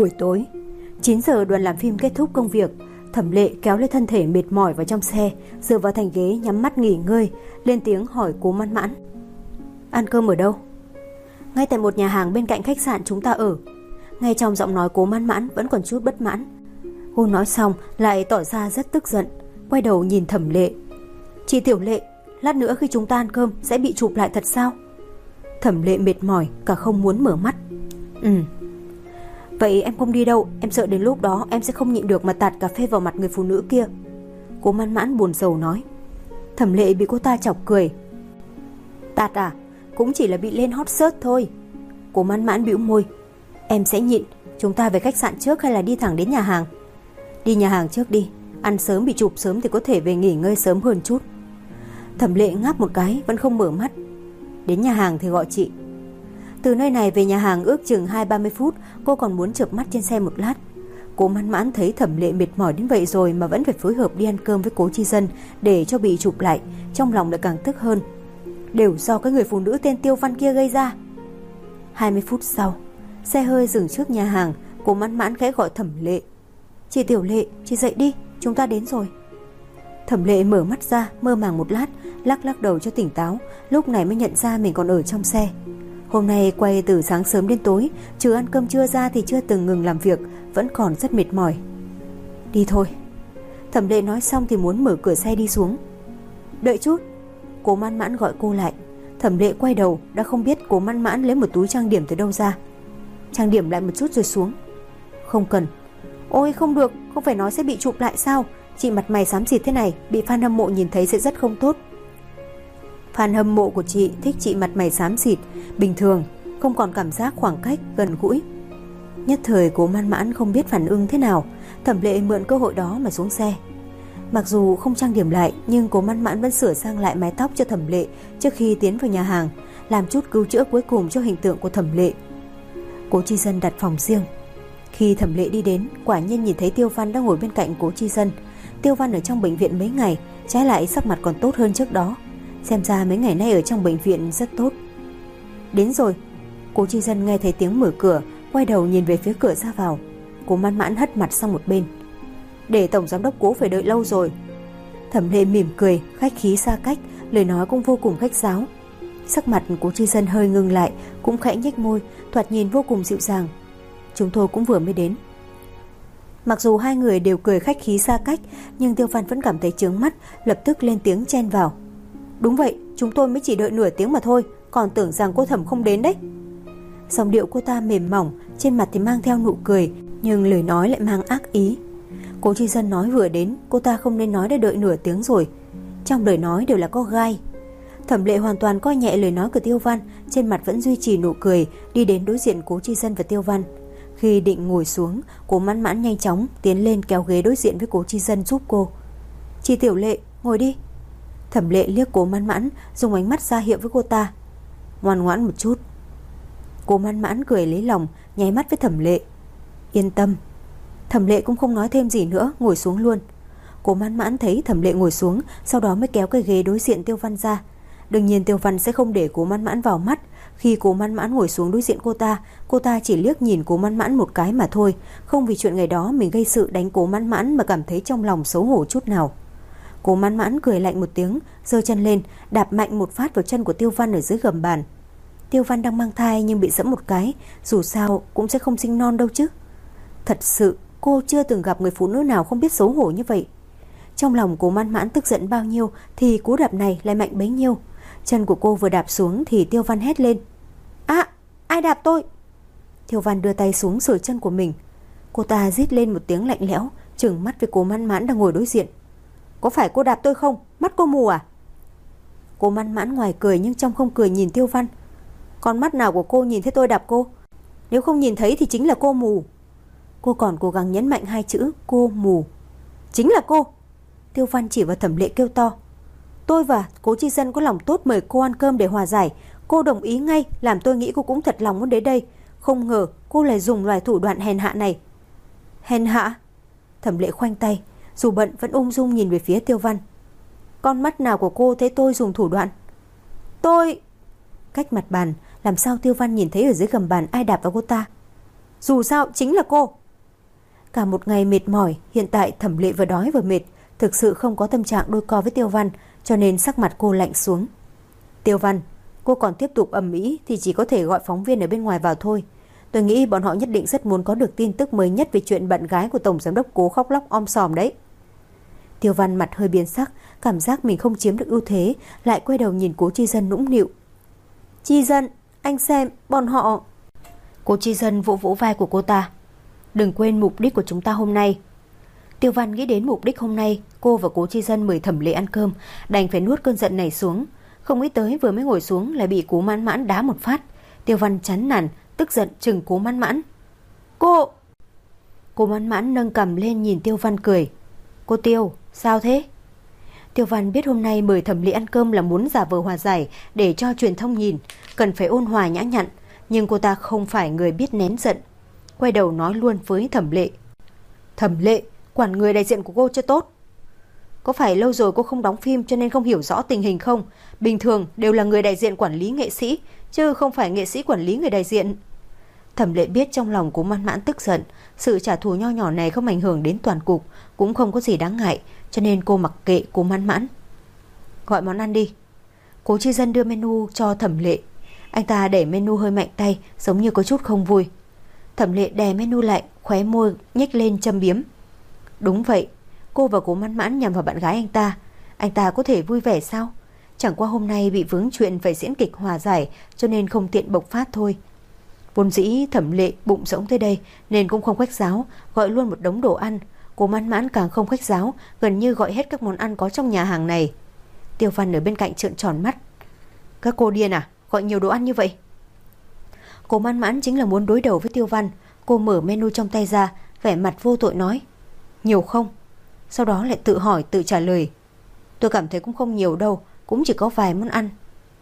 Buổi tối 9 giờ đoàn làm phim kết thúc công việc. Thẩm Lệ kéo lên thân thể mệt mỏi vào trong xe, dựa vào thành ghế nhắm mắt nghỉ ngơi, lên tiếng hỏi Cố Mãn Mãn: Ăn cơm ở đâu? Ngay tại một nhà hàng bên cạnh khách sạn chúng ta ở. Ngay trong giọng nói Cố Mãn Mãn vẫn còn chút bất mãn. Cô nói xong lại tỏ ra rất tức giận, quay đầu nhìn Thẩm Lệ: Chị Tiểu Lệ, lát nữa khi chúng ta ăn cơm sẽ bị chụp lại thật sao? Thẩm Lệ mệt mỏi, cả không muốn mở mắt. Vậy em không đi đâu, em sợ đến lúc đó em sẽ không nhịn được mà tạt cà phê vào mặt người phụ nữ kia. Cố Mãn Mãn buồn rầu nói. Thẩm Lệ bị cô ta chọc cười. Tạt à? Cũng chỉ là bị lên hot search thôi. Cố Mãn Mãn bĩu môi. Em sẽ nhịn. Chúng ta về khách sạn trước hay là đi thẳng đến nhà hàng? Đi nhà hàng trước đi. Ăn sớm bị chụp sớm thì có thể về nghỉ ngơi sớm hơn chút. Thẩm Lệ ngáp một cái vẫn không mở mắt. Đến nhà hàng thì gọi chị. Từ nơi này về nhà hàng ước chừng 20-30 phút. Cô còn muốn chợp mắt trên xe một lát. Cố Mãn Mãn thấy Thẩm Lệ mệt mỏi đến vậy rồi mà vẫn phải phối hợp đi ăn cơm với Cố Chi Dân để cho bị chụp lại, trong lòng lại càng tức hơn. Đều do cái người phụ nữ tên Tiêu Văn kia gây ra. 20 phút sau, xe hơi dừng trước nhà hàng. Cố Mãn Mãn khẽ gọi Thẩm Lệ: Chị Tiểu Lệ, chị dậy đi, chúng ta đến rồi. Thẩm Lệ mở mắt ra, mơ màng một lát, lắc đầu cho tỉnh táo, lúc này mới nhận ra mình còn ở trong xe. Hôm nay quay từ sáng sớm đến tối, trừ ăn cơm trưa ra thì chưa từng ngừng làm việc, vẫn còn rất mệt mỏi. Đi thôi. Thẩm Lệ nói xong thì muốn mở cửa xe đi xuống. Đợi chút. Cố Mãn Mãn gọi cô lại. Thẩm Lệ quay đầu, đã không biết Cố Mãn Mãn lấy một túi trang điểm từ đâu ra. Trang điểm lại một chút rồi xuống. Không cần. Ôi không được, không phải nói sẽ bị chụp lại sao? Chị mặt mày xám xịt thế này, bị fan hâm mộ nhìn thấy sẽ rất không tốt. Fan hâm mộ của chị thích chị mặt mày xám xịt, bình thường, không còn cảm giác khoảng cách gần gũi. Nhất thời Cố Mãn Mãn không biết phản ứng thế nào. Thẩm Lệ mượn cơ hội đó mà xuống xe. Mặc dù không trang điểm lại, nhưng Cố Mãn Mãn vẫn sửa sang lại mái tóc cho Thẩm Lệ trước khi tiến vào nhà hàng, làm chút cứu chữa cuối cùng cho hình tượng của Thẩm Lệ. Cố Chi Dân đặt phòng riêng. Khi Thẩm Lệ đi đến, quả nhiên nhìn thấy Tiêu Văn đang ngồi bên cạnh Cố Chi Dân. Tiêu Văn ở trong bệnh viện mấy ngày, trái lại sắc mặt còn tốt hơn trước đó. Xem ra mấy ngày nay ở trong bệnh viện rất tốt. Đến rồi. Cố Chi Dân nghe thấy tiếng mở cửa, quay đầu nhìn về phía cửa ra vào. Cố Mãn Mãn hất mặt sang một bên. Để tổng giám đốc Cố phải đợi lâu rồi. Thẩm Lệ mỉm cười, khách khí xa cách, lời nói cũng vô cùng khách sáo. Sắc mặt Cố Chi Dân hơi ngưng lại, cũng khẽ nhếch môi, thoạt nhìn vô cùng dịu dàng. Chúng tôi cũng vừa mới đến. Mặc dù hai người đều cười khách khí xa cách, nhưng Tiêu Văn vẫn cảm thấy chướng mắt, lập tức lên tiếng chen vào. Đúng vậy, chúng tôi mới chỉ đợi nửa tiếng mà thôi, còn tưởng rằng cô Thẩm không đến đấy. Giọng điệu cô ta mềm mỏng, trên mặt thì mang theo nụ cười, nhưng lời nói lại mang ác ý. Cố Chi Dân nói vừa đến, cô ta không nên nói đã đợi nửa tiếng rồi. Trong lời nói đều là có gai. Thẩm Lệ hoàn toàn coi nhẹ lời nói của Tiêu Văn, trên mặt vẫn duy trì nụ cười, đi đến đối diện Cố Chi Dân và Tiêu Văn. Khi định ngồi xuống, Cố Mãn Mãn nhanh chóng tiến lên kéo ghế đối diện với Cố Chi Dân giúp cô. Chị Tiểu Lệ, ngồi đi. Thẩm Lệ liếc Cố Mãn Mãn, dùng ánh mắt ra hiệu với cô ta. Ngoan ngoãn một chút. Cố Mãn Mãn cười lấy lòng, nháy mắt với Thẩm Lệ. Yên tâm. Thẩm Lệ cũng không nói thêm gì nữa, ngồi xuống luôn. Cố Mãn Mãn thấy Thẩm Lệ ngồi xuống, sau đó mới kéo cái ghế đối diện Tiêu Văn ra. Đương nhiên Tiêu Văn sẽ không để Cố Mãn Mãn vào mắt. Khi Cố Mãn Mãn ngồi xuống đối diện cô ta chỉ liếc nhìn Cố Mãn Mãn một cái mà thôi, không vì chuyện ngày đó mình gây sự đánh Cố Mãn Mãn mà cảm thấy trong lòng xấu hổ chút nào. Cố Mãn Mãn cười lạnh một tiếng, giơ chân lên, đạp mạnh một phát vào chân của Tiêu Văn ở dưới gầm bàn. Tiêu Văn đang mang thai nhưng bị giẫm một cái, dù sao cũng sẽ không sinh non đâu chứ. Thật sự, cô chưa từng gặp người phụ nữ nào không biết xấu hổ như vậy. Trong lòng Cố Mãn Mãn tức giận bao nhiêu thì cú đạp này lại mạnh bấy nhiêu. Chân của cô vừa đạp xuống thì Tiêu Văn hét lên. À, ai đạp tôi? Tiêu Văn đưa tay xuống sửa chân của mình. Cô ta rít lên một tiếng lạnh lẽo, trừng mắt với Cố Mãn Mãn đang ngồi đối diện. Có phải cô đạp tôi không? Mắt cô mù à? Cố Mãn Mãn ngoài cười nhưng trong không cười nhìn Tiêu Văn. Con mắt nào của cô nhìn thấy tôi đạp cô? Nếu không nhìn thấy thì chính là cô mù. Cô còn cố gắng nhấn mạnh hai chữ cô mù. Chính là cô. Tiêu Văn chỉ vào Thẩm Lệ kêu to. Tôi và Cố Chi Dân có lòng tốt mời cô ăn cơm để hòa giải. Cô đồng ý ngay, làm tôi nghĩ cô cũng thật lòng muốn đến đây. Không ngờ cô lại dùng loài thủ đoạn hèn hạ này. Hèn hạ? Thẩm Lệ khoanh tay, dù bận vẫn ung dung nhìn về phía Tiêu Văn. Con mắt nào của cô thấy tôi dùng thủ đoạn? Tôi... Cách mặt bàn, làm sao Tiêu Văn nhìn thấy ở dưới gầm bàn ai đạp vào cô ta? Dù sao chính là cô. Cả một ngày mệt mỏi, hiện tại Thẩm Lệ vừa đói vừa mệt, thực sự không có tâm trạng đôi co với Tiêu Văn, cho nên sắc mặt cô lạnh xuống. Tiêu Văn, cô còn tiếp tục ầm ĩ thì chỉ có thể gọi phóng viên ở bên ngoài vào thôi. Tôi nghĩ bọn họ nhất định rất muốn có được tin tức mới nhất về chuyện bạn gái của Tổng Giám đốc Cố khóc lóc om sòm đấy. Tiêu Văn mặt hơi biến sắc, cảm giác mình không chiếm được ưu thế, lại quay đầu nhìn Cố Chi Dân nũng nịu. Chi Dân, anh xem, bọn họ... Cố Chi Dân vỗ vỗ vai của cô ta. Đừng quên mục đích của chúng ta hôm nay. Tiêu Văn nghĩ đến mục đích hôm nay, cô và Cố Chi Dân mời Thẩm Lệ ăn cơm, đành phải nuốt cơn giận này xuống. Không nghĩ tới vừa mới ngồi xuống lại bị Cố Mãn Mãn đá một phát. Tiêu Văn chán nản, tức giận chừng Cố Mãn Mãn. Cố Mãn Mãn nâng cằm lên nhìn Tiêu Văn cười. Cô Tiêu, sao thế? Tiêu Văn biết hôm nay mời Thẩm Lệ ăn cơm là muốn giả vờ hòa giải để cho truyền thông nhìn, cần phải ôn hòa nhã nhặn, nhưng cô ta không phải người biết nén giận. Quay đầu nói luôn với Thẩm Lệ. Thẩm Lệ, quản người đại diện của cô chưa tốt. Có phải lâu rồi cô không đóng phim cho nên không hiểu rõ tình hình không? Bình thường đều là người đại diện quản lý nghệ sĩ, chứ không phải nghệ sĩ quản lý người đại diện. Thẩm Lệ biết trong lòng Cố Mãn Mãn tức giận, sự trả thù nho nhỏ này không ảnh hưởng đến toàn cục, cũng không có gì đáng ngại, cho nên cô mặc kệ Cố Mãn Mãn. Gọi món ăn đi. Cố Chi Dân đưa menu cho Thẩm Lệ. Anh ta đẩy menu hơi mạnh tay, giống như có chút không vui. Thẩm Lệ đè menu lại, khóe môi nhếch lên châm biếm. Đúng vậy, cô và Cố Mãn Mãn nhằm vào bạn gái anh ta có thể vui vẻ sao? Chẳng qua hôm nay bị vướng chuyện phải diễn kịch hòa giải, cho nên không tiện bộc phát thôi. Vốn dĩ Thẩm Lệ bụng rỗng tới đây nên cũng không khách sáo, gọi luôn một đống đồ ăn. Cố Mãn Mãn càng không khách sáo, gần như gọi hết các món ăn có trong nhà hàng này. Tiêu Văn ở bên cạnh trợn tròn mắt. Các cô điên à, gọi nhiều đồ ăn như vậy? Cố Mãn Mãn chính là muốn đối đầu với Tiêu Văn. Cô mở menu trong tay ra, vẻ mặt vô tội nói. Nhiều không? Sau đó lại tự hỏi tự trả lời. Tôi cảm thấy cũng không nhiều đâu, cũng chỉ có vài món ăn.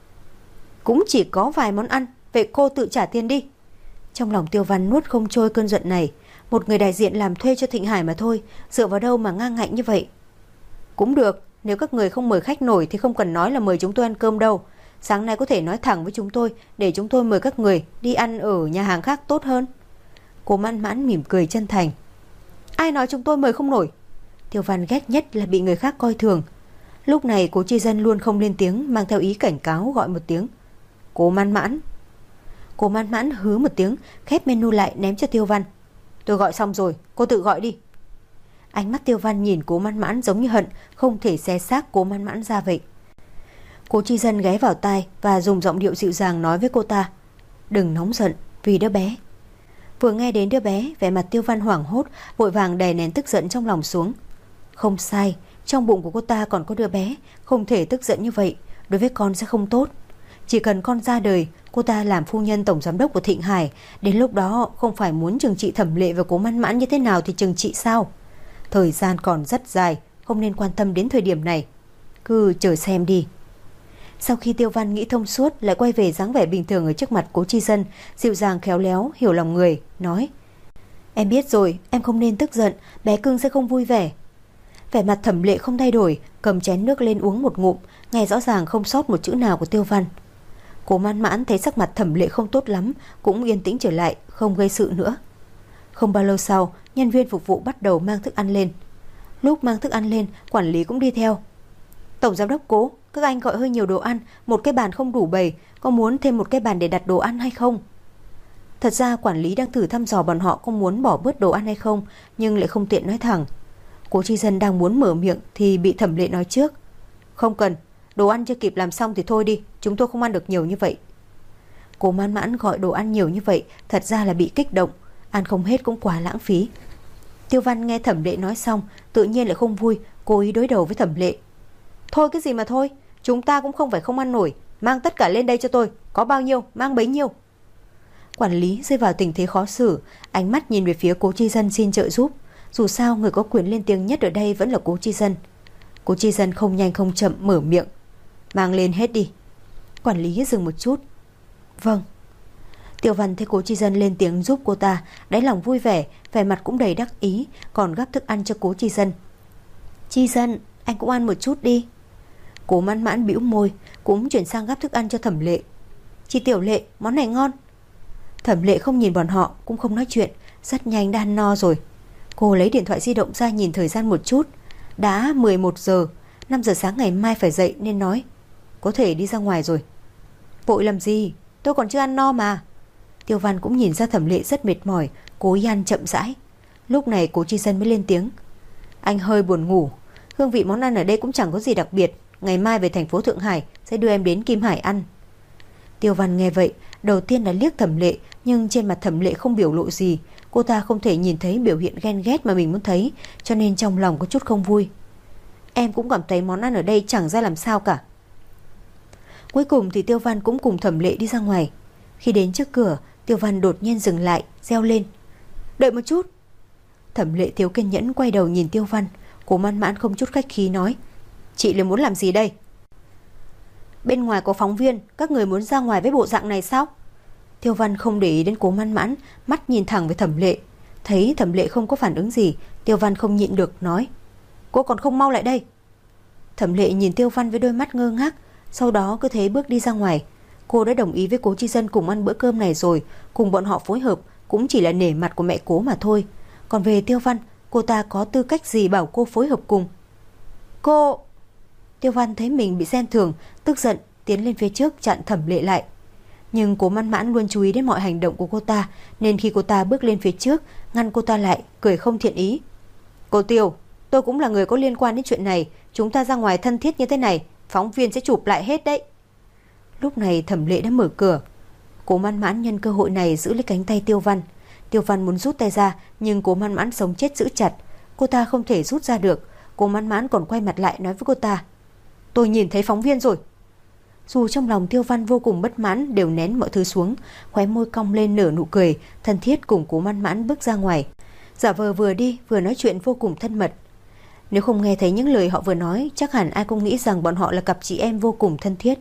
Cũng chỉ có vài món ăn, vậy cô tự trả tiền đi. Trong lòng Tiêu Văn nuốt không trôi cơn giận này. Một người đại diện làm thuê cho Thịnh Hải mà thôi, dựa vào đâu mà ngang ngạnh như vậy? Cũng được, nếu các người không mời khách nổi thì không cần nói là mời chúng tôi ăn cơm đâu. Sáng nay có thể nói thẳng với chúng tôi, để chúng tôi mời các người đi ăn ở nhà hàng khác tốt hơn. Cố Mãn Mãn mỉm cười chân thành. Ai nói chúng tôi mời không nổi? Tiêu Văn ghét nhất là bị người khác coi thường. Lúc này Cố Chi Dân luôn không lên tiếng, mang theo ý cảnh cáo gọi một tiếng. Cố Mãn Mãn. Cố Mãn Mãn hứ một tiếng, khép menu lại ném cho Tiêu Văn. Tôi gọi xong rồi, cô tự gọi đi. Ánh mắt Tiêu Văn nhìn Cố Mãn Mãn giống như hận không thể xé xác Cố Mãn Mãn ra vậy. Cố Chi Dân ghé vào tai và dùng giọng điệu dịu dàng nói với cô ta. Đừng nóng giận vì đứa bé. Vừa nghe đến đứa bé, vẻ mặt Tiêu Văn hoảng hốt, vội vàng đè nén tức giận trong lòng xuống. Không sai, trong bụng của cô ta còn có đứa bé, không thể tức giận như vậy, đối với con sẽ không tốt. Chỉ cần con ra đời, cô ta làm phu nhân tổng giám đốc của Thịnh Hải, đến lúc đó không phải muốn trừng trị Thẩm Lệ và Cố Mãn Mãn như thế nào thì trừng trị sao? Thời gian còn rất dài, không nên quan tâm đến thời điểm này. Cứ chờ xem đi. Sau khi Tiêu Văn nghĩ thông suốt, lại quay về dáng vẻ bình thường ở trước mặt Cố Chi Dân, dịu dàng khéo léo, hiểu lòng người, nói. Em biết rồi, em không nên tức giận, bé cưng sẽ không vui vẻ. Vẻ mặt Thẩm Lệ không thay đổi, cầm chén nước lên uống một ngụm, nghe rõ ràng không sót một chữ nào của Tiêu Văn. Cố Mãn Mãn thấy sắc mặt Thẩm Lệ không tốt lắm, cũng yên tĩnh trở lại, không gây sự nữa. Không bao lâu sau, nhân viên phục vụ bắt đầu mang thức ăn lên. Lúc mang thức ăn lên, quản lý cũng đi theo. Tổng giám đốc Cố, các anh gọi hơi nhiều đồ ăn, một cái bàn không đủ bầy, có muốn thêm một cái bàn để đặt đồ ăn hay không? Thật ra quản lý đang thử thăm dò bọn họ có muốn bỏ bớt đồ ăn hay không, nhưng lại không tiện nói thẳng. Cố Chi Dân đang muốn mở miệng thì bị Thẩm Lệ nói trước. Không cần, đồ ăn chưa kịp làm xong thì thôi đi, chúng tôi không ăn được nhiều như vậy. Cố Mãn Mãn gọi đồ ăn nhiều như vậy, thật ra là bị kích động, ăn không hết cũng quá lãng phí. Tiêu Văn nghe Thẩm Lệ nói xong, tự nhiên lại không vui, cố ý đối đầu với Thẩm Lệ. Thôi cái gì mà thôi, chúng ta cũng không phải không ăn nổi, mang tất cả lên đây cho tôi, có bao nhiêu mang bấy nhiêu. Quản lý rơi vào tình thế khó xử, ánh mắt nhìn về phía Cố Chi Dân xin trợ giúp. Dù sao người có quyền lên tiếng nhất ở đây vẫn là Cố Chi Dân. Cố Chi Dân không nhanh không chậm mở miệng. Mang lên hết đi. Quản lý dừng một chút. Vâng. Tiêu Văn thấy Cố Chi Dân lên tiếng giúp cô ta, đáy lòng vui vẻ, vẻ mặt cũng đầy đắc ý, còn gắp thức ăn cho Cố Chi Dân. Chi Dân, anh cũng ăn một chút đi. Cố Mãn Mãn bĩu môi, cũng chuyển sang gắp thức ăn cho Thẩm Lệ. Chị Tiểu Lệ, món này ngon. Thẩm Lệ không nhìn bọn họ, cũng không nói chuyện, rất nhanh đã ăn no rồi. Cô lấy điện thoại di động ra nhìn thời gian một chút. Đã 11 giờ, 5 giờ sáng ngày mai phải dậy nên nói có thể đi ra ngoài rồi. Vội làm gì, tôi còn chưa ăn no mà. Tiêu Văn cũng nhìn ra Thẩm Lệ rất mệt mỏi, cố ý ăn chậm rãi. Lúc này Cố Chi Dân mới lên tiếng. Anh hơi buồn ngủ, hương vị món ăn ở đây cũng chẳng có gì đặc biệt. Ngày mai về thành phố Thượng Hải sẽ đưa em đến Kim Hải ăn. Tiêu Văn nghe vậy, đầu tiên là liếc Thẩm Lệ, nhưng trên mặt Thẩm Lệ không biểu lộ gì. Cô ta không thể nhìn thấy biểu hiện ghen ghét mà mình muốn thấy, cho nên trong lòng có chút không vui. Em cũng cảm thấy món ăn ở đây chẳng ra làm sao cả. Cuối cùng thì Tiêu Văn cũng cùng Thẩm Lệ đi ra ngoài. Khi đến trước cửa, Tiêu Văn đột nhiên dừng lại, reo lên. Đợi một chút. Thẩm Lệ thiếu kiên nhẫn quay đầu nhìn Tiêu Văn. Cố Man Mãn không chút khách khí nói. Chị lại muốn làm gì đây? Bên ngoài có phóng viên, các người muốn ra ngoài với bộ dạng này sao? Tiêu Văn không để ý đến Cố Man Mãn, mắt nhìn thẳng với Thẩm Lệ. Thấy Thẩm Lệ không có phản ứng gì, Tiêu Văn không nhịn được nói. Cô còn không mau lại đây. Thẩm Lệ nhìn Tiêu Văn với đôi mắt ngơ ngác, sau đó cứ thế bước đi ra ngoài. Cô đã đồng ý với Cố Chi Dân cùng ăn bữa cơm này rồi, cùng bọn họ phối hợp cũng chỉ là nể mặt của mẹ Cố mà thôi. Còn về Tiêu Văn, cô ta có tư cách gì bảo cô phối hợp cùng? Cô... Tiêu Văn thấy mình bị xem thường, tức giận tiến lên phía trước chặn Thẩm Lệ lại. Nhưng Cố Man Mãn luôn chú ý đến mọi hành động của cô ta, nên khi cô ta bước lên phía trước, ngăn cô ta lại, cười không thiện ý. Cô Tiêu, tôi cũng là người có liên quan đến chuyện này, chúng ta ra ngoài thân thiết như thế này, phóng viên sẽ chụp lại hết đấy. Lúc này Thẩm Lệ đã mở cửa. Cố Man Mãn nhân cơ hội này giữ lấy cánh tay Tiêu Văn. Tiêu Văn muốn rút tay ra, nhưng Cố Man Mãn sống chết giữ chặt. Cô ta không thể rút ra được. Cố Man Mãn còn quay mặt lại nói với cô ta. Tôi nhìn thấy phóng viên rồi. Dù trong lòng Tiêu Văn vô cùng bất mãn, đều nén mọi thứ xuống, khóe môi cong lên nở nụ cười, thân thiết cùng Cố Man Mãn bước ra ngoài. Giả vờ vừa đi vừa nói chuyện vô cùng thân mật. Nếu không nghe thấy những lời họ vừa nói, chắc hẳn ai cũng nghĩ rằng bọn họ là cặp chị em vô cùng thân thiết.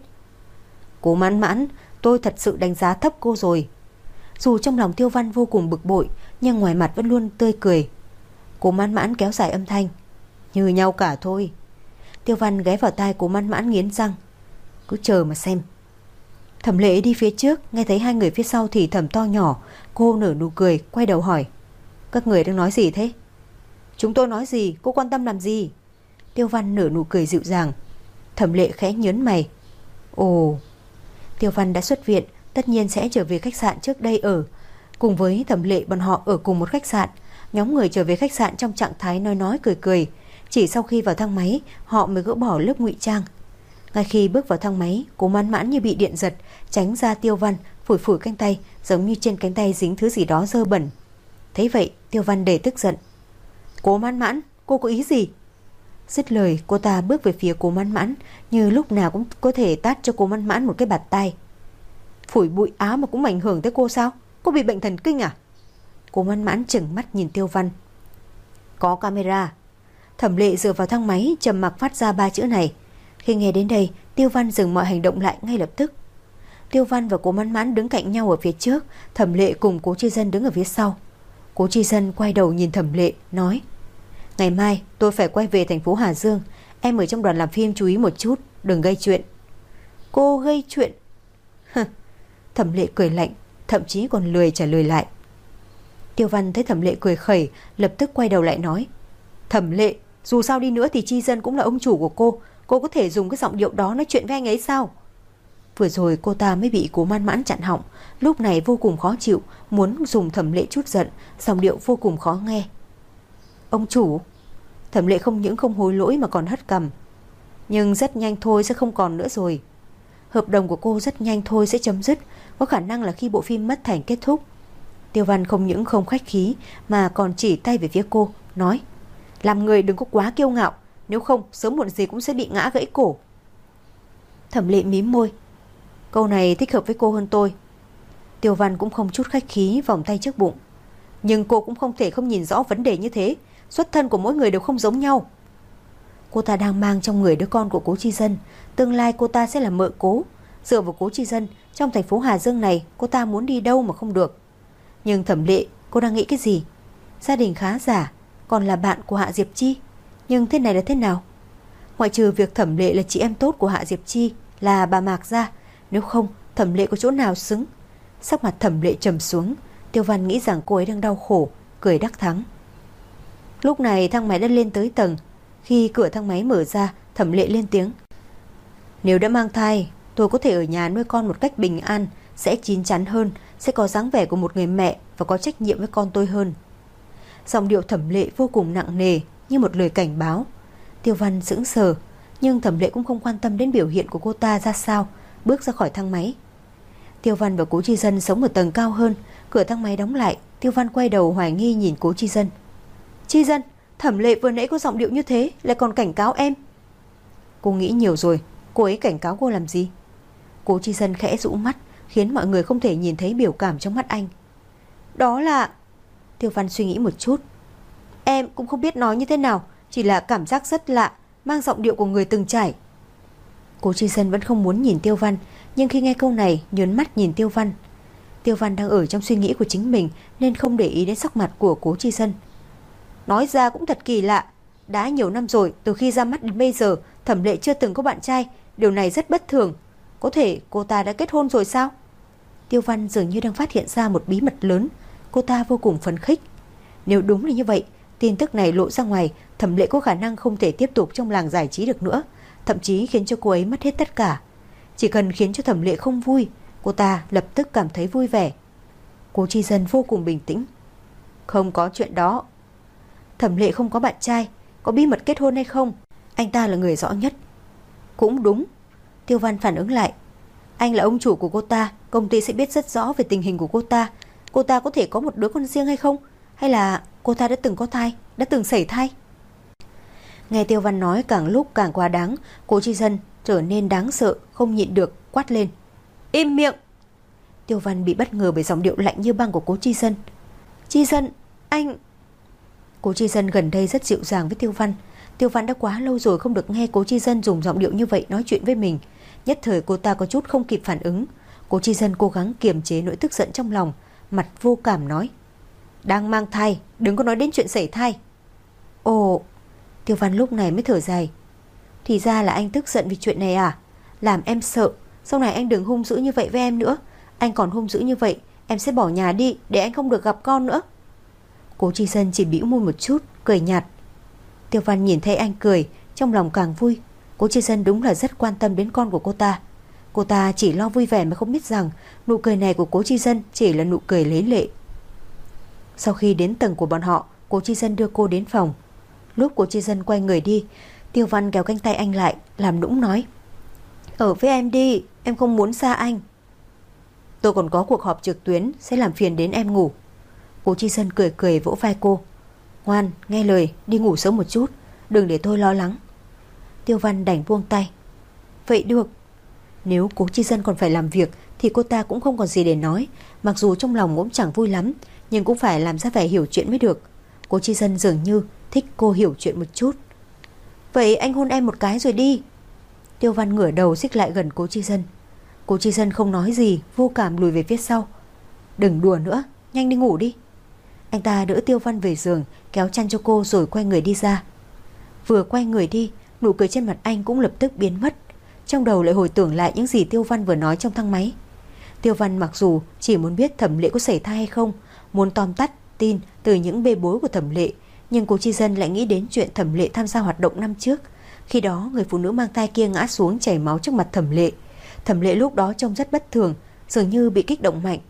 Cố Man Mãn, tôi thật sự đánh giá thấp cô rồi. Dù trong lòng Tiêu Văn vô cùng bực bội, nhưng ngoài mặt vẫn luôn tươi cười. Cố Man Mãn kéo dài âm thanh. Như nhau cả thôi. Tiêu Văn ghé vào tai Cố Man Mãn nghiến răng. Cứ chờ mà xem. Thẩm Lệ đi phía trước, nghe thấy hai người phía sau thì thầm to nhỏ. Cô nở nụ cười, quay đầu hỏi. Các người đang nói gì thế? Chúng tôi nói gì, cô quan tâm làm gì? Tiêu Văn nở nụ cười dịu dàng. Thẩm Lệ khẽ nhớn mày. Ồ. Tiêu Văn đã xuất viện, tất nhiên sẽ trở về khách sạn trước đây ở. Cùng với Thẩm Lệ, bọn họ ở cùng một khách sạn. Nhóm người trở về khách sạn trong trạng thái nói cười cười. Chỉ sau khi vào thang máy, họ mới gỡ bỏ lớp ngụy trang. Ngay khi bước vào thang máy, Cố Man Mãn như bị điện giật, tránh ra Tiêu Văn, phủi phủi cánh tay, giống như trên cánh tay dính thứ gì đó dơ bẩn. Thấy vậy, Tiêu Văn đầy tức giận. Cố Man Mãn, cô có ý gì? Dứt lời, cô ta bước về phía Cố Man Mãn, như lúc nào cũng có thể tát cho Cố Man Mãn một cái bạt tai. Phủi bụi áo mà cũng ảnh hưởng tới cô sao? Cô bị bệnh thần kinh à? Cố Man Mãn trừng mắt nhìn Tiêu Văn. Có camera. Thẩm Lệ dựa vào thang máy, trầm mặc phát ra 3 chữ này. Khi nghe đến đây, Tiêu Văn dừng mọi hành động lại ngay lập tức. Tiêu Văn và Cố Man Mãn đứng cạnh nhau ở phía trước, Thẩm Lệ cùng Cố Chi Dân đứng ở phía sau. Cố Chi Dân quay đầu nhìn Thẩm Lệ, nói. Ngày mai tôi phải quay về thành phố Hà Dương. Em ở trong đoàn làm phim chú ý một chút, đừng gây chuyện. Cô gây chuyện? Thẩm Lệ cười lạnh, thậm chí còn lười trả lời lại. Tiêu Văn thấy Thẩm Lệ cười khẩy, lập tức quay đầu lại nói. Thẩm Lệ, dù sao đi nữa thì Chi Dân cũng là ông chủ của cô có thể dùng cái giọng điệu đó nói chuyện với anh ấy sao? Vừa rồi cô ta mới bị Cố Man Mãn chặn họng, lúc này vô cùng khó chịu, muốn dùng Thẩm Lệ chút giận, giọng điệu vô cùng khó nghe. Ông chủ? Thẩm Lệ không những không hối lỗi mà còn hất cằm. Nhưng rất nhanh thôi sẽ không còn nữa rồi. Hợp đồng của cô rất nhanh thôi sẽ chấm dứt, có khả năng là khi bộ phim Mất Thành kết thúc. Tiêu Văn không những không khách khí mà còn chỉ tay về phía cô, nói. Làm người đừng có quá kiêu ngạo, nếu không sớm muộn gì cũng sẽ bị ngã gãy cổ. Thẩm Lệ mím môi. Câu này thích hợp với cô hơn tôi. Tiêu Văn cũng không chút khách khí, vòng tay trước bụng. Nhưng cô cũng không thể không nhìn rõ vấn đề như thế. Xuất thân của mỗi người đều không giống nhau. Cô ta đang mang trong người đứa con của Cố Chi Dân. Tương lai cô ta sẽ là mợ Cố. Dựa vào Cố Chi Dân, trong thành phố Hà Dương này cô ta muốn đi đâu mà không được. Nhưng Thẩm Lệ, cô đang nghĩ cái gì? Gia đình khá giả, còn là bạn của Hạ Diệp Chi. Nhưng thế này là thế nào? Ngoại trừ việc Thẩm Lệ là chị em tốt của Hạ Diệp Chi, là bà Mạc ra, nếu không Thẩm Lệ có chỗ nào xứng? Sắc mặt Thẩm Lệ trầm xuống. Tiêu Văn nghĩ rằng cô ấy đang đau khổ, cười đắc thắng. Lúc này thang máy đã lên tới tầng. Khi cửa thang máy mở ra, Thẩm Lệ lên tiếng: "Nếu đã mang thai, tôi có thể ở nhà nuôi con một cách bình an, sẽ chín chắn hơn, sẽ có dáng vẻ của một người mẹ và có trách nhiệm với con tôi hơn." Giọng điệu Thẩm Lệ vô cùng nặng nề, như một lời cảnh báo. Tiêu Văn sững sờ, nhưng Thẩm Lệ cũng không quan tâm đến biểu hiện của cô ta ra sao, bước ra khỏi thang máy. Tiêu Văn và Cố Chi Dân sống ở tầng cao hơn. Cửa thang máy đóng lại. Tiêu Văn quay đầu hoài nghi nhìn Cố Chi Dân. "Chi Dân, Thẩm Lệ vừa nãy có giọng điệu như thế, lại còn cảnh cáo em." "Cô nghĩ nhiều rồi, cô ấy cảnh cáo cô làm gì?" Cố Chi Dân khẽ rũ mắt, khiến mọi người không thể nhìn thấy biểu cảm trong mắt anh. "Đó là..." Tiêu Văn suy nghĩ một chút. "Em cũng không biết nói như thế nào, chỉ là cảm giác rất lạ, mang giọng điệu của người từng trải." Cố Chi Dân vẫn không muốn nhìn Tiêu Văn, nhưng khi nghe câu này nhớn mắt nhìn Tiêu Văn. Tiêu Văn đang ở trong suy nghĩ của chính mình nên không để ý đến sắc mặt của Cố Chi Dân. "Nói ra cũng thật kỳ lạ, đã nhiều năm rồi, từ khi ra mắt đến bây giờ Thẩm Lệ chưa từng có bạn trai, điều này rất bất thường. Có thể cô ta đã kết hôn rồi sao?" Tiêu Văn dường như đang phát hiện ra một bí mật lớn. Cô ta vô cùng phấn khích. Nếu đúng là như vậy, tin tức này lộ ra ngoài, Thẩm Lệ có khả năng không thể tiếp tục trong làng giải trí được nữa, thậm chí khiến cho cô ấy mất hết tất cả. Chỉ cần khiến cho Thẩm Lệ không vui, cô ta lập tức cảm thấy vui vẻ. Cố Chi Dân vô cùng bình tĩnh. "Không có chuyện đó. Thẩm Lệ không có bạn trai, có bí mật kết hôn hay không, anh ta là người rõ nhất." "Cũng đúng." Tiêu Văn phản ứng lại. "Anh là ông chủ của cô ta, công ty sẽ biết rất rõ về tình hình của cô ta. Cô ta có thể có một đứa con riêng hay không? Hay là cô ta đã từng có thai, đã từng sảy thai?" Nghe Tiêu Văn nói càng lúc càng quá đáng, Cố Chi Dân trở nên đáng sợ, không nhịn được quát lên: "Im miệng!" Tiêu Văn bị bất ngờ bởi giọng điệu lạnh như băng của Cố Chi Dân. "Chi Dân, anh..." Cố Chi Dân gần đây rất dịu dàng với Tiêu Văn. Tiêu Văn đã quá lâu rồi không được nghe Cố Chi Dân dùng giọng điệu như vậy nói chuyện với mình. Nhất thời cô ta có chút không kịp phản ứng. Cố Chi Dân cố gắng kiềm chế nỗi tức giận trong lòng, mặt vô cảm nói: "Đang mang thai, đừng có nói đến chuyện sảy thai." "Ồ." Tiêu Văn lúc này mới thở dài. "Thì ra là anh tức giận vì chuyện này à? Làm em sợ. Sau này anh đừng hung dữ như vậy với em nữa. Anh còn hung dữ như vậy, em sẽ bỏ nhà đi để anh không được gặp con nữa." Cố Chi Dân chỉ bĩu môi một chút, cười nhạt. Tiêu Văn nhìn thấy anh cười, trong lòng càng vui. Cố Chi Dân đúng là rất quan tâm đến con của cô ta. Cô ta chỉ lo vui vẻ mà không biết rằng nụ cười này của Cố Chi Dân chỉ là nụ cười lấy lệ. Sau khi đến tầng của bọn họ, Cố Chi Dân đưa cô đến phòng. Lúc Cố Chi Dân quay người đi, Tiêu Văn kéo cánh tay anh lại, làm nũng nói: "Ở với em đi, em không muốn xa anh." "Tôi còn có cuộc họp trực tuyến, sẽ làm phiền đến em ngủ." Cố Chi Dân cười cười vỗ vai cô. "Ngoan, nghe lời, đi ngủ sớm một chút, đừng để tôi lo lắng." Tiêu Văn đành buông tay. Vậy được. Nếu Cố Chi Dân còn phải làm việc thì cô ta cũng không còn gì để nói. Mặc dù trong lòng cũng chẳng vui lắm, nhưng cũng phải làm ra vẻ hiểu chuyện mới được. Cố Chi Dân dường như thích cô hiểu chuyện một chút. "Vậy anh hôn em một cái rồi đi." Tiêu Văn ngửa đầu xích lại gần Cố Chi Dân. Cố Chi Dân không nói gì, vô cảm lùi về phía sau. "Đừng đùa nữa, nhanh đi ngủ đi." Anh ta đỡ Tiêu Văn về giường, kéo chăn cho cô rồi quay người đi ra. Vừa quay người đi, nụ cười trên mặt anh cũng lập tức biến mất. Trong đầu lại hồi tưởng lại những gì Tiêu Văn vừa nói trong thang máy. Tiêu Văn mặc dù chỉ muốn biết Thẩm Lệ có sảy thai hay không, muốn tóm tắt tin từ những bê bối của Thẩm Lệ, nhưng Cố Chi Dân lại nghĩ đến chuyện Thẩm Lệ tham gia hoạt động năm trước. Khi đó người phụ nữ mang thai kia ngã xuống chảy máu trước mặt Thẩm Lệ. Thẩm Lệ lúc đó trông rất bất thường, dường như bị kích động mạnh.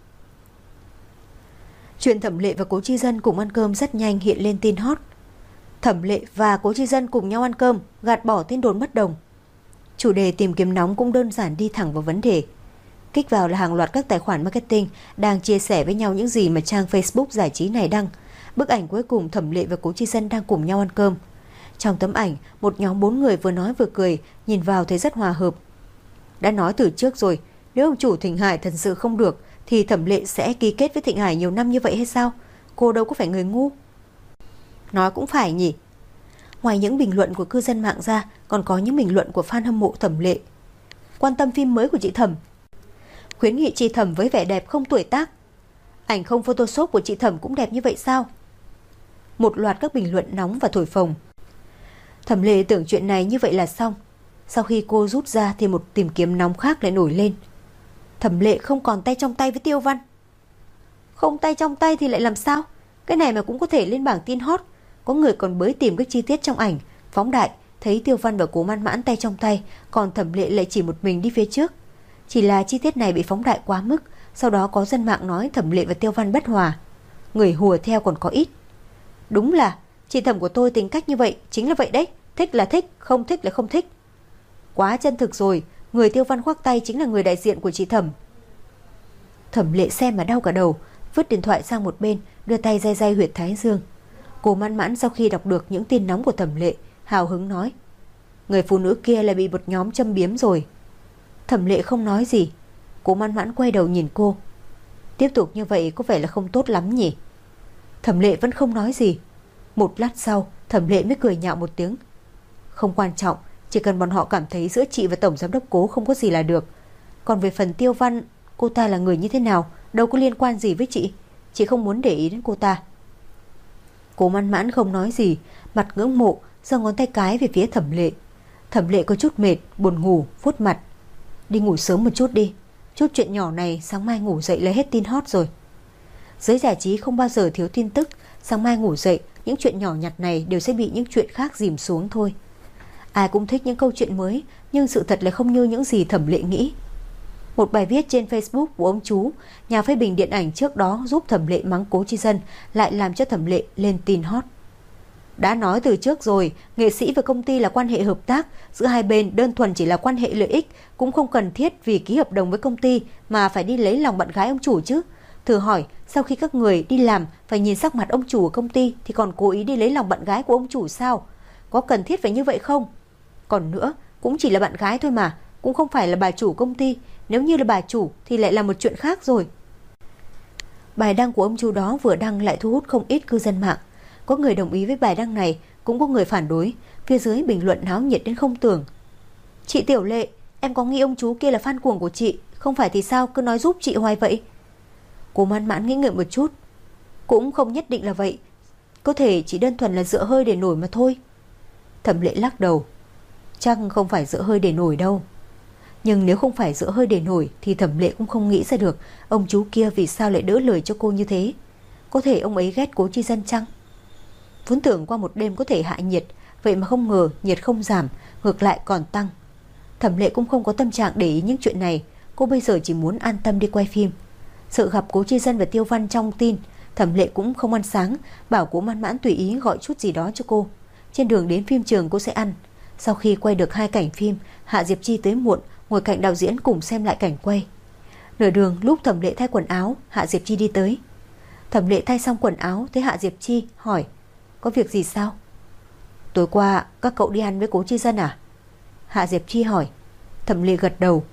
Chuyện Thẩm Lệ và Cố Chi Dân cùng ăn cơm rất nhanh hiện lên tin hot. Thẩm Lệ và Cố Chi Dân cùng nhau ăn cơm, gạt bỏ tin đồn bất đồng. Chủ đề tìm kiếm nóng cũng đơn giản, đi thẳng vào vấn đề. Kích vào là hàng loạt các tài khoản marketing đang chia sẻ với nhau những gì mà trang Facebook giải trí này đăng. Bức ảnh cuối cùng Thẩm Lệ và Cố Chi Dân đang cùng nhau ăn cơm. Trong tấm ảnh, một nhóm 4 người vừa nói vừa cười, nhìn vào thấy rất hòa hợp. Đã nói từ trước rồi, nếu ông chủ Thịnh Hải thật sự không được thì Thẩm Lệ sẽ ký kết với Thịnh Hải nhiều năm như vậy hay sao? Cô đâu có phải người ngu. Nói cũng phải nhỉ. Ngoài những bình luận của cư dân mạng ra, còn có những bình luận của fan hâm mộ Thẩm Lệ. Quan tâm phim mới của chị Thẩm, khuyến nghị chị Thẩm với vẻ đẹp không tuổi tác. Ảnh không photoshop của chị Thẩm cũng đẹp như vậy sao? Một loạt các bình luận nóng và thổi phồng. Thẩm Lệ tưởng chuyện này như vậy là xong. Sau khi cô rút ra thì một tìm kiếm nóng khác lại nổi lên. Thẩm Lệ không còn tay trong tay với Tiêu Văn. Không tay trong tay thì lại làm sao? Cái này mà cũng có thể lên bảng tin hot. Có người còn bới tìm các chi tiết trong ảnh, phóng đại, thấy Tiêu Văn và Cố Man Mãn tay trong tay, còn Thẩm Lệ lại chỉ một mình đi phía trước. Chỉ là chi tiết này bị phóng đại quá mức, sau đó có dân mạng nói Thẩm Lệ và Tiêu Văn bất hòa. Người hùa theo còn có ít. Đúng là chị Thẩm của tôi tính cách như vậy, chính là vậy đấy, thích là thích, không thích là không thích. Quá chân thực rồi, người Tiêu Văn khoác tay chính là người đại diện của chị Thẩm. Thẩm Lệ xem mà đau cả đầu, vứt điện thoại sang một bên, đưa tay day day huyệt thái dương. Cố Man Mãn sau khi đọc được những tin nóng của Thẩm Lệ, hào hứng nói: người phụ nữ kia lại bị một nhóm châm biếm rồi. Thẩm Lệ không nói gì. Cố Man Mãn quay đầu nhìn cô. Tiếp tục như vậy có vẻ là không tốt lắm nhỉ? Thẩm Lệ vẫn không nói gì. Một lát sau, Thẩm Lệ mới cười nhạo một tiếng. Không quan trọng, chỉ cần bọn họ cảm thấy giữa chị và tổng giám đốc Cố không có gì là được. Còn về phần Tiêu Văn, cô ta là người như thế nào đâu có liên quan gì với chị. Chị không muốn để ý đến cô ta. Cố Man Mãn không nói gì, mặt ngưỡng mộ, giơ ngón tay cái về phía Thẩm Lệ. Thẩm Lệ có chút mệt, buồn ngủ, vuốt mặt. Đi ngủ sớm một chút đi, chút chuyện nhỏ này sáng mai ngủ dậy lấy hết tin hot rồi. Giới giải trí không bao giờ thiếu tin tức, sáng mai ngủ dậy những chuyện nhỏ nhặt này đều sẽ bị những chuyện khác dìm xuống thôi. Ai cũng thích những câu chuyện mới, nhưng sự thật lại không như những gì Thẩm Lệ nghĩ. Một bài viết trên Facebook của ông chú, nhà phê bình điện ảnh trước đó giúp Thẩm Lệ mắng Cố Chi Dân, lại làm cho Thẩm Lệ lên tin hot. Đã nói từ trước rồi, nghệ sĩ và công ty là quan hệ hợp tác, giữa hai bên đơn thuần chỉ là quan hệ lợi ích, cũng không cần thiết vì ký hợp đồng với công ty mà phải đi lấy lòng bạn gái ông chủ chứ. Thử hỏi, sau khi các người đi làm phải nhìn sắc mặt ông chủ của công ty thì còn cố ý đi lấy lòng bạn gái của ông chủ sao? Có cần thiết phải như vậy không? Còn nữa, cũng chỉ là bạn gái thôi mà, cũng không phải là bà chủ công ty. Nếu như là bà chủ thì lại là một chuyện khác rồi. Bài đăng của ông chú đó vừa đăng lại thu hút không ít cư dân mạng. Có người đồng ý với bài đăng này, cũng có người phản đối. Phía dưới bình luận náo nhiệt đến không tưởng. Chị Tiểu Lệ, em có nghĩ ông chú kia là fan cuồng của chị, không phải thì sao cứ nói giúp chị hoài vậy? Cố Man Mãn nghĩ ngợi một chút. Cũng không nhất định là vậy, có thể chỉ đơn thuần là dựa hơi để nổi mà thôi. Thẩm Lệ lắc đầu. Chắc không phải dựa hơi để nổi đâu. Nhưng nếu không phải dựa hơi để nổi thì Thẩm Lệ cũng không nghĩ ra được ông chú kia vì sao lại đỡ lời cho cô như thế. Có thể ông ấy ghét Cố Chi Dân chăng? Vốn tưởng qua một đêm có thể hạ nhiệt, vậy mà không ngờ nhiệt không giảm, ngược lại còn tăng. Thẩm Lệ cũng không có tâm trạng để ý những chuyện này. Cô bây giờ chỉ muốn an tâm đi quay phim. Sợ gặp Cố Chi Dân và Tiêu Văn trong tin, Thẩm Lệ cũng không ăn sáng, bảo Cố Man Mãn tùy ý gọi chút gì đó cho cô. Trên đường đến phim trường cô sẽ ăn. Sau khi quay được 2 cảnh phim, Hạ Diệp Chi tới muộn, ngồi cạnh đạo diễn cùng xem lại cảnh quay. Nửa đường lúc Thẩm Lệ thay quần áo, Hạ Diệp Chi đi tới. Thẩm Lệ thay xong quần áo thấy Hạ Diệp Chi, hỏi: có việc gì sao? Tối qua các cậu đi ăn với Cố Chi Dân à? Hạ Diệp Chi hỏi. Thẩm Lệ gật đầu.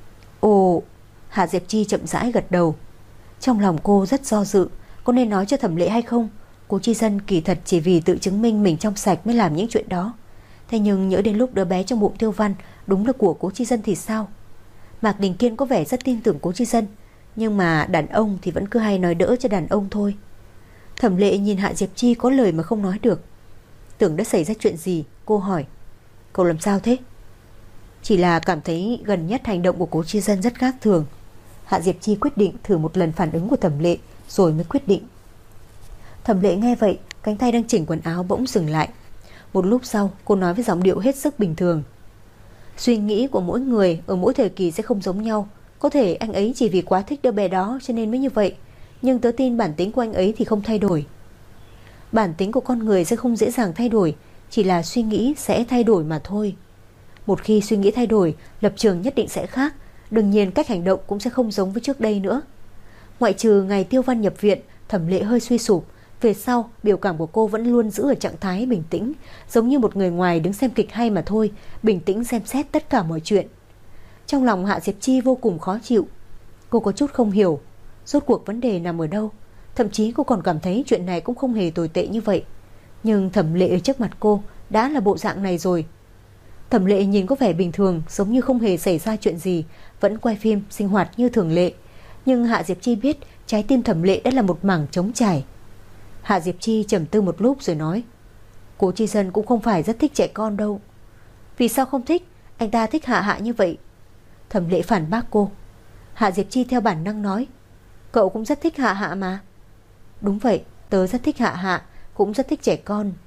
Ồ. Hạ Diệp Chi chậm rãi gật đầu. Trong lòng cô rất do dự, có nên nói cho Thẩm Lệ hay không? Cố Chi Dân kỳ thật chỉ vì tự chứng minh mình trong sạch mới làm những chuyện đó. Thế nhưng nhớ đến lúc đứa bé trong bụng Tiêu Văn đúng là của Cố Chi Dân thì sao? Mạc Đình Kiên có vẻ rất tin tưởng Cố Chi Dân, nhưng mà đàn ông thì vẫn cứ hay nói đỡ cho đàn ông thôi. Thẩm Lệ nhìn Hạ Diệp Chi có lời mà không nói được. Tưởng đã xảy ra chuyện gì, cô hỏi: cậu làm sao thế? Chỉ là cảm thấy gần nhất hành động của Cố Chi Dân rất khác thường. Hạ Diệp Chi quyết định thử một lần phản ứng của Thẩm Lệ rồi mới quyết định. Thẩm Lệ nghe vậy, cánh tay đang chỉnh quần áo bỗng dừng lại. Một lúc sau, cô nói với giọng điệu hết sức bình thường: suy nghĩ của mỗi người ở mỗi thời kỳ sẽ không giống nhau. Có thể anh ấy chỉ vì quá thích đứa bé đó cho nên mới như vậy, nhưng tớ tin bản tính của anh ấy thì không thay đổi. Bản tính của con người sẽ không dễ dàng thay đổi, chỉ là suy nghĩ sẽ thay đổi mà thôi. Một khi suy nghĩ thay đổi, lập trường nhất định sẽ khác. Đương nhiên cách hành động cũng sẽ không giống với trước đây nữa. Ngoại trừ ngày Tiêu Văn nhập viện, Thẩm Lệ hơi suy sụp. Về sau, biểu cảm của cô vẫn luôn giữ ở trạng thái bình tĩnh, giống như một người ngoài đứng xem kịch hay mà thôi, bình tĩnh xem xét tất cả mọi chuyện. Trong lòng Hạ Diệp Chi vô cùng khó chịu. Cô có chút không hiểu rốt cuộc vấn đề nằm ở đâu. Thậm chí cô còn cảm thấy chuyện này cũng không hề tồi tệ như vậy. Nhưng Thẩm Lệ ở trước mặt cô đã là bộ dạng này rồi. Thẩm Lệ nhìn có vẻ bình thường, giống như không hề xảy ra chuyện gì, vẫn quay phim sinh hoạt như thường lệ. Nhưng Hạ Diệp Chi biết trái tim Thẩm Lệ đã là một mảng trống trải. Hạ Diệp Chi trầm tư một lúc rồi nói: Cố Chi Dân cũng không phải rất thích trẻ con đâu. Vì sao không thích? Anh ta thích Hạ Hạ như vậy. Thẩm Lệ phản bác cô. Hạ Diệp Chi theo bản năng nói: Cậu cũng rất thích Hạ Hạ mà. Đúng vậy, tớ rất thích Hạ Hạ, cũng rất thích trẻ con,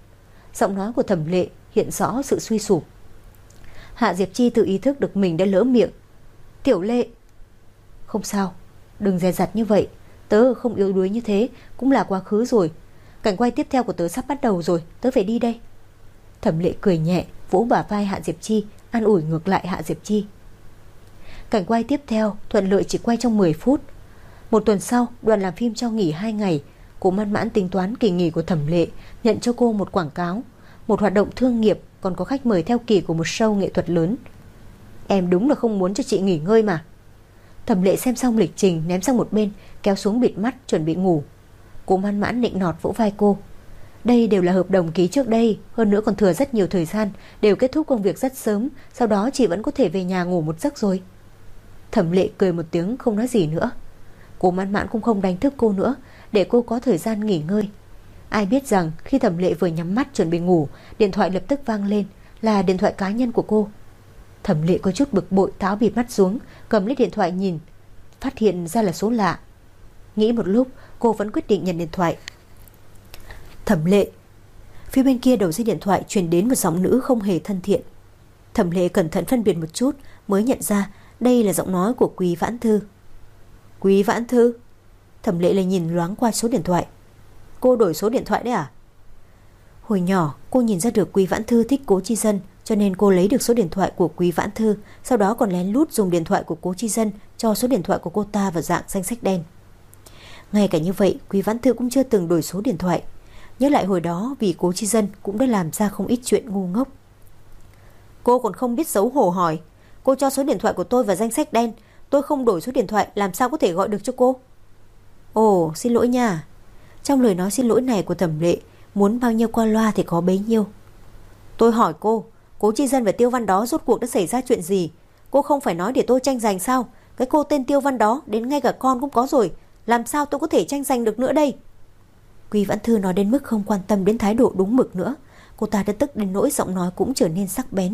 Giọng nói của Thẩm Lệ hiện rõ sự suy sụp. Hạ Diệp Chi tự ý thức được mình đã lỡ miệng. Tiểu Lệ. Không sao, đừng dè dặt như vậy. Tớ không yếu đuối như thế cũng là quá khứ rồi. Cảnh quay tiếp theo của tớ sắp bắt đầu rồi, tớ phải đi đây. Thẩm Lệ cười nhẹ, vỗ bả vai Hạ Diệp Chi, an ủi ngược lại Hạ Diệp Chi. Cảnh quay tiếp theo thuận lợi chỉ quay trong 10 phút. Một tuần sau, đoàn làm phim cho nghỉ 2 ngày. Cố Mãn Mãn tính toán kỳ nghỉ của Thẩm Lệ, nhận cho cô một quảng cáo, một hoạt động thương nghiệp, còn có khách mời theo kỳ của một show nghệ thuật lớn. Em đúng là không muốn cho chị nghỉ ngơi mà. Thẩm Lệ xem xong lịch trình ném sang một bên, kéo xuống bịt mắt chuẩn bị ngủ. Cố Mãn Mãn nịnh nọt vỗ vai cô. Đây đều là hợp đồng ký trước đây, hơn nữa còn thừa rất nhiều thời gian, đều kết thúc công việc rất sớm, sau đó chị vẫn có thể về nhà ngủ một giấc rồi. Thẩm Lệ cười một tiếng không nói gì nữa. Cố Mãn Mãn cũng không đánh thức cô nữa, để cô có thời gian nghỉ ngơi. Ai biết rằng khi Thẩm Lệ vừa nhắm mắt chuẩn bị ngủ, điện thoại lập tức vang lên, là điện thoại cá nhân của cô. Thẩm Lệ có chút bực bội tháo bịt mắt xuống, cầm lấy điện thoại nhìn, phát hiện ra là số lạ. Nghĩ một lúc, cô vẫn quyết định nhận điện thoại. Thẩm Lệ. Phía bên kia đầu dây điện thoại truyền đến một giọng nữ không hề thân thiện. Thẩm Lệ cẩn thận phân biệt một chút mới nhận ra đây là giọng nói của Quý Vãn Thư. Quý Vãn Thư? Thẩm Lệ lại nhìn loáng qua số điện thoại. Cô đổi số điện thoại đấy à? Hồi nhỏ cô nhìn ra được Quý Vãn Thư thích Cố Chi Dân, cho nên cô lấy được số điện thoại của Quý Vãn Thư, sau đó còn lén lút dùng điện thoại của Cố Chi Dân cho số điện thoại của cô ta vào dạng danh sách đen. Ngay cả như vậy, Quý Vãn Thư cũng chưa từng đổi số điện thoại. Nhớ lại hồi đó vì Cố Chi Dân cũng đã làm ra không ít chuyện ngu ngốc. Cô còn không biết xấu hổ hỏi, cô cho số điện thoại của tôi vào danh sách đen, tôi không đổi số điện thoại làm sao có thể gọi được cho cô? Ồ, xin lỗi nha. Trong lời nói xin lỗi này của Thẩm Lệ, muốn bao nhiêu qua loa thì có bấy nhiêu. Tôi hỏi cô, Cố Chi Dân và Tiêu Văn đó rốt cuộc đã xảy ra chuyện gì? Cô không phải nói để tôi tranh giành sao? Cái cô tên Tiêu Văn đó đến ngay cả con cũng có rồi, làm sao tôi có thể tranh giành được nữa đây? Quý Vãn Thư nói đến mức không quan tâm đến thái độ đúng mực nữa. Cô ta đã tức đến nỗi giọng nói cũng trở nên sắc bén.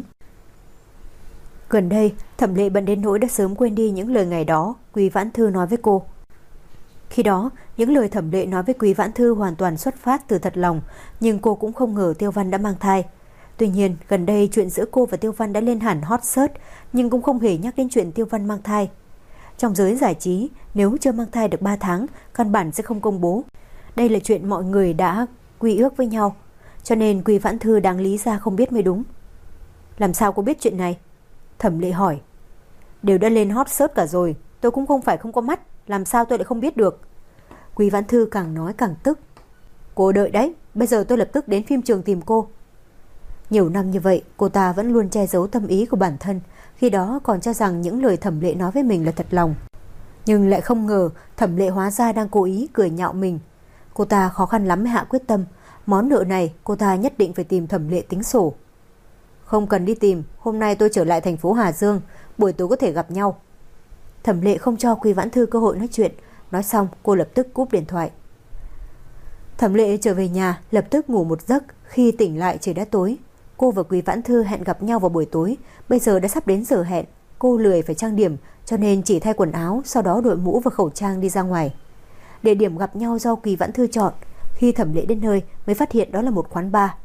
Gần đây, Thẩm Lệ bận đến nỗi đã sớm quên đi những lời ngày đó Quý Vãn Thư nói với cô. Khi đó, những lời Thẩm Lệ nói với Quý Vãn Thư hoàn toàn xuất phát từ thật lòng, nhưng cô cũng không ngờ Tiêu Văn đã mang thai. Tuy nhiên, gần đây chuyện giữa cô và Tiêu Văn đã lên hẳn hot search, nhưng cũng không hề nhắc đến chuyện Tiêu Văn mang thai. Trong giới giải trí, nếu chưa mang thai được 3 tháng, căn bản sẽ không công bố. Đây là chuyện mọi người đã quy ước với nhau, cho nên Quý Vãn Thư đáng lý ra không biết mới đúng. Làm sao cô biết chuyện này? Thẩm Lệ hỏi. Đều đã lên hot search cả rồi, tôi cũng không phải không có mắt, làm sao tôi lại không biết được? Quý Vãn Thư càng nói càng tức. Cô đợi đấy, bây giờ tôi lập tức đến phim trường tìm cô. Nhiều năm như vậy, cô ta vẫn luôn che giấu tâm ý của bản thân, khi đó còn cho rằng những lời Thẩm Lệ nói với mình là thật lòng. Nhưng lại không ngờ Thẩm Lệ hóa ra đang cố ý cười nhạo mình. Cô ta khó khăn lắm mới hạ quyết tâm, món nợ này cô ta nhất định phải tìm Thẩm Lệ tính sổ. Không cần đi tìm, hôm nay tôi trở lại thành phố Hà Dương, buổi tối có thể gặp nhau. Thẩm Lệ không cho Quý Vãn Thư cơ hội nói chuyện, nói xong cô lập tức cúp điện thoại. Thẩm Lệ trở về nhà, lập tức ngủ một giấc, khi tỉnh lại trời đã tối. Cô và Quý Vãn Thư hẹn gặp nhau vào buổi tối, bây giờ đã sắp đến giờ hẹn. Cô lười phải trang điểm, cho nên chỉ thay quần áo, sau đó đội mũ và khẩu trang đi ra ngoài. Địa điểm gặp nhau do Quý Vãn Thư chọn, khi Thẩm Lệ đến nơi mới phát hiện đó là một quán bar.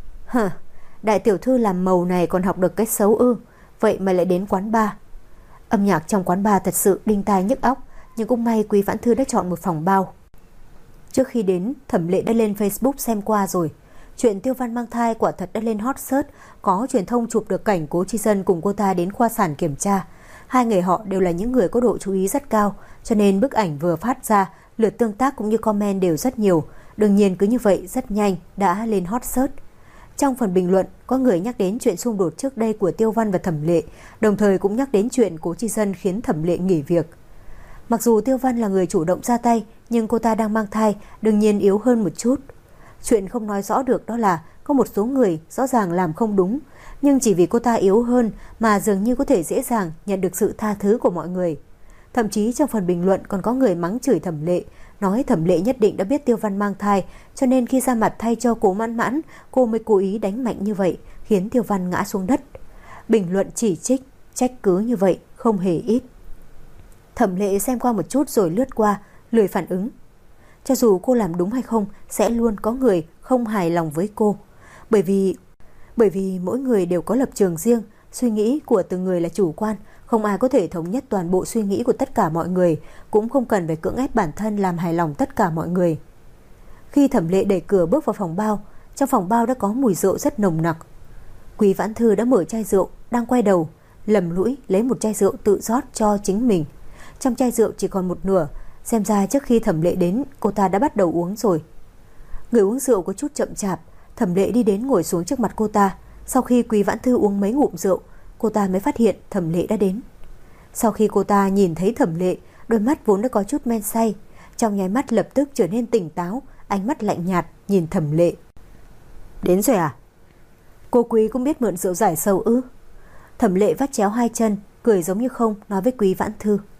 Đại tiểu thư làm màu này còn học được cách xấu ư? Vậy mà lại đến quán bar. Âm nhạc trong quán bar thật sự đinh tai nhức óc, nhưng cũng may Quý Vãn Thư đã chọn một phòng bao. Trước khi đến, Thẩm Lệ đã lên Facebook xem qua rồi. Chuyện Tiêu Văn mang thai quả thật đã lên hot search, có truyền thông chụp được cảnh Cố Chi Dân cùng cô ta đến khoa sản kiểm tra. Hai người họ đều là những người có độ chú ý rất cao, cho nên bức ảnh vừa phát ra, lượt tương tác cũng như comment đều rất nhiều. Đương nhiên cứ như vậy rất nhanh đã lên hot search. Trong phần bình luận, có người nhắc đến chuyện xung đột trước đây của Tiêu Văn và Thẩm Lệ, đồng thời cũng nhắc đến chuyện Cố Chi Dân khiến Thẩm Lệ nghỉ việc. Mặc dù Tiêu Văn là người chủ động ra tay, nhưng cô ta đang mang thai, đương nhiên yếu hơn một chút. Chuyện không nói rõ được đó là có một số người rõ ràng làm không đúng, nhưng chỉ vì cô ta yếu hơn mà dường như có thể dễ dàng nhận được sự tha thứ của mọi người. Thậm chí trong phần bình luận còn có người mắng chửi Thẩm Lệ, nói Thẩm Lệ nhất định đã biết Tiêu Văn mang thai, cho nên khi ra mặt thay cho Cố Mãn Mãn, cô mới cố ý đánh mạnh như vậy, khiến Tiêu Văn ngã xuống đất. Bình luận chỉ trích, trách cứ như vậy không hề ít. Thẩm Lệ xem qua một chút rồi lướt qua, lười phản ứng. Cho dù cô làm đúng hay không, sẽ luôn có người không hài lòng với cô. Bởi vì mỗi người đều có lập trường riêng, suy nghĩ của từng người là chủ quan, không ai có thể thống nhất toàn bộ suy nghĩ của tất cả mọi người, cũng không cần phải cưỡng ép bản thân làm hài lòng tất cả mọi người. Khi Thẩm Lệ đẩy cửa bước vào phòng bao, trong phòng bao đã có mùi rượu rất nồng nặc. Quý Vãn Thư đã mở chai rượu, đang quay đầu, lầm lũi lấy một chai rượu tự rót cho chính mình. Trong chai rượu chỉ còn một nửa, xem ra trước khi Thẩm Lệ đến, cô ta đã bắt đầu uống rồi. Người uống rượu có chút chậm chạp, Thẩm Lệ đi đến ngồi xuống trước mặt cô ta. Sau khi Quý Vãn Thư uống mấy ngụm rượu, cô ta mới phát hiện Thẩm Lệ đã đến. Sau khi cô ta nhìn thấy Thẩm Lệ, đôi mắt vốn đã có chút men say, trong nháy mắt lập tức trở nên tỉnh táo, ánh mắt lạnh nhạt nhìn Thẩm Lệ. Đến rồi à? Cô Quý cũng biết mượn rượu giải sầu ư? Thẩm Lệ vắt chéo hai chân, cười giống như không, nói với Quý Vãn Thư.